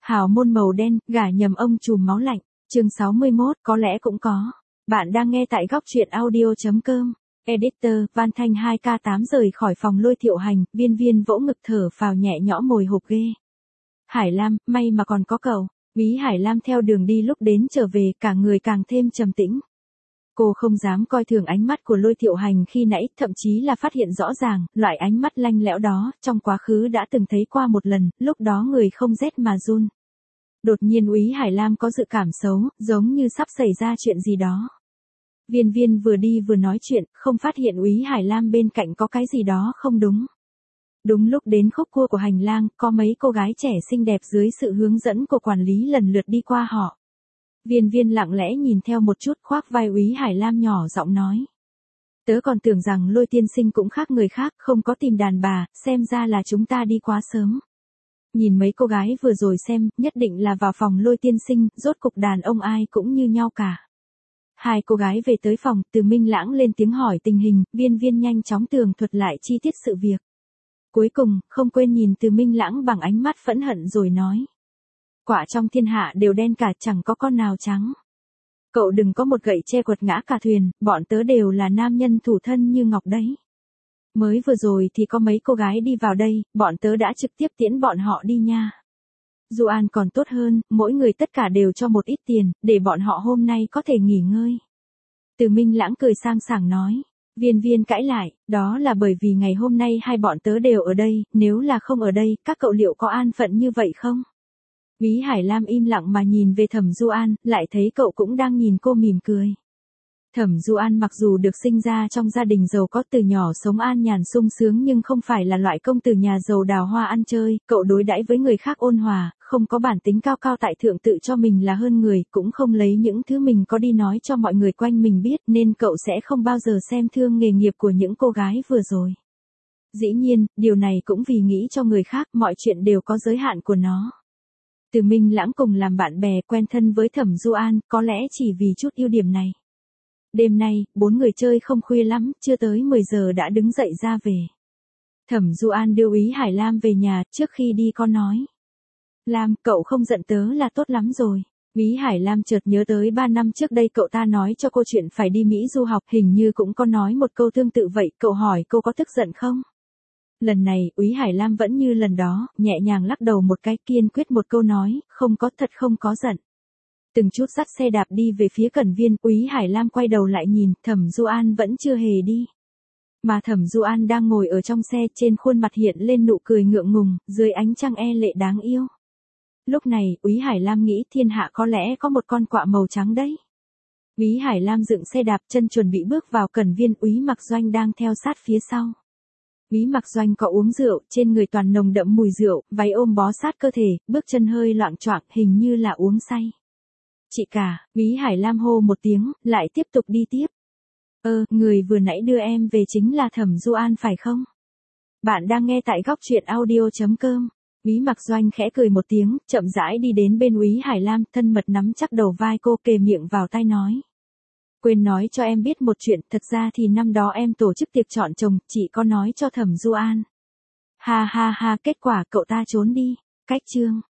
Hào môn màu đen, gả nhầm ông trùm máu lạnh. Chương 61, có lẽ cũng có. Bạn đang nghe tại góc truyện audio.com. Editor, Văn Thanh 2K8 rời khỏi phòng Lôi Thiệu Hành, Viên Viên vỗ ngực thở phào nhẹ nhõm mồi hộp ghê. Hải Lam, may mà còn có cậu. Úy Hải Lam theo đường đi lúc đến trở về, cả người càng thêm trầm tĩnh. Cô không dám coi thường ánh mắt của Lôi Thiệu Hành khi nãy, thậm chí là phát hiện rõ ràng, loại ánh mắt lanh lẽo đó, trong quá khứ đã từng thấy qua một lần, lúc đó người không rét mà run. Đột nhiên Úy Hải Lam có dự cảm xấu, giống như sắp xảy ra chuyện gì đó. Viên Viên vừa đi vừa nói chuyện, không phát hiện Úy Hải Lam bên cạnh có cái gì đó không đúng. Đúng lúc đến khúc cua của hành lang, có mấy cô gái trẻ xinh đẹp dưới sự hướng dẫn của quản lý lần lượt đi qua họ. Viên Viên lặng lẽ nhìn theo một chút, khoác vai Úy Hải Lam nhỏ giọng nói. Tớ còn tưởng rằng Lôi tiên sinh cũng khác người khác, không có tìm đàn bà, xem ra là chúng ta đi quá sớm. Nhìn mấy cô gái vừa rồi xem, nhất định là vào phòng Lôi tiên sinh, rốt cục đàn ông ai cũng như nhau cả. Hai cô gái về tới phòng, Từ Minh Lãng lên tiếng hỏi tình hình, Viên Viên nhanh chóng tường thuật lại chi tiết sự việc. Cuối cùng, không quên nhìn Từ Minh Lãng bằng ánh mắt phẫn hận rồi nói. Quả trong thiên hạ đều đen cả, chẳng có con nào trắng. Cậu đừng có một gậy che quật ngã cả thuyền, bọn tớ đều là nam nhân thủ thân như ngọc đấy. Mới vừa rồi thì có mấy cô gái đi vào đây, bọn tớ đã trực tiếp tiễn bọn họ đi nha. Du An còn tốt hơn, mỗi người tất cả đều cho một ít tiền, để bọn họ hôm nay có thể nghỉ ngơi. Từ Minh Lãng cười sang sảng nói. Viên Viên cãi lại, đó là bởi vì ngày hôm nay hai bọn tớ đều ở đây, nếu là không ở đây, các cậu liệu có an phận như vậy không? Úy Hải Lam im lặng mà nhìn về Thẩm Du An, lại thấy cậu cũng đang nhìn cô mỉm cười. Thẩm Du An mặc dù được sinh ra trong gia đình giàu có, từ nhỏ sống an nhàn sung sướng, nhưng không phải là loại công tử nhà giàu đào hoa ăn chơi, cậu đối đãi với người khác ôn hòa, không có bản tính cao cao tại thượng tự cho mình là hơn người, cũng không lấy những thứ mình có đi nói cho mọi người quanh mình biết, nên cậu sẽ không bao giờ xem thương nghề nghiệp của những cô gái vừa rồi. Dĩ nhiên, điều này cũng vì nghĩ cho người khác, mọi chuyện đều có giới hạn của nó. Từ Minh Lãng cùng làm bạn bè quen thân với Thẩm Du An, có lẽ chỉ vì chút ưu điểm này. Đêm nay, bốn người chơi không khuya lắm, chưa tới 10 giờ đã đứng dậy ra về. Thẩm Du An đưa Úy Hải Lam về nhà, trước khi đi con nói. Lam, cậu không giận tớ là tốt lắm rồi. Úy Hải Lam chợt nhớ tới 3 năm trước đây cậu ta nói cho cô chuyện phải đi Mỹ du học, hình như cũng có nói một câu tương tự vậy, cậu hỏi cô có tức giận không? Lần này, Úy Hải Lam vẫn như lần đó, nhẹ nhàng lắc đầu một cái, kiên quyết một câu nói, không có, thật không có giận. Từng chút dắt xe đạp đi về phía Cẩn Viên, Úy Hải Lam quay đầu lại nhìn, Thẩm Du An vẫn chưa hề đi. Mà Thẩm Du An đang ngồi ở trong xe, trên khuôn mặt hiện lên nụ cười ngượng ngùng, dưới ánh trăng e lệ đáng yêu. Lúc này, Úy Hải Lam nghĩ thiên hạ có lẽ có một con quạ màu trắng đấy. Úy Hải Lam dựng xe đạp, chân chuẩn bị bước vào Cẩn Viên, Úy Mặc Doanh đang theo sát phía sau. Úy Mặc Doanh có uống rượu, trên người toàn nồng đậm mùi rượu, váy ôm bó sát cơ thể, bước chân hơi loạng choạng, hình như là uống say. Chị cả, Úy Hải Lam hô một tiếng, lại tiếp tục đi tiếp. Người vừa nãy đưa em về chính là Thẩm Du An phải không? Bạn đang nghe tại góc truyện audio.com. Úy Mặc Doanh khẽ cười một tiếng, chậm rãi đi đến bên Úy Hải Lam, thân mật nắm chắc đầu vai cô, kề miệng vào tai nói. Quên nói cho em biết một chuyện, thật ra thì năm đó em tổ chức tiệc chọn chồng, chị có nói cho Thẩm Du An. Ha ha ha, kết quả cậu ta trốn đi. Cách chương.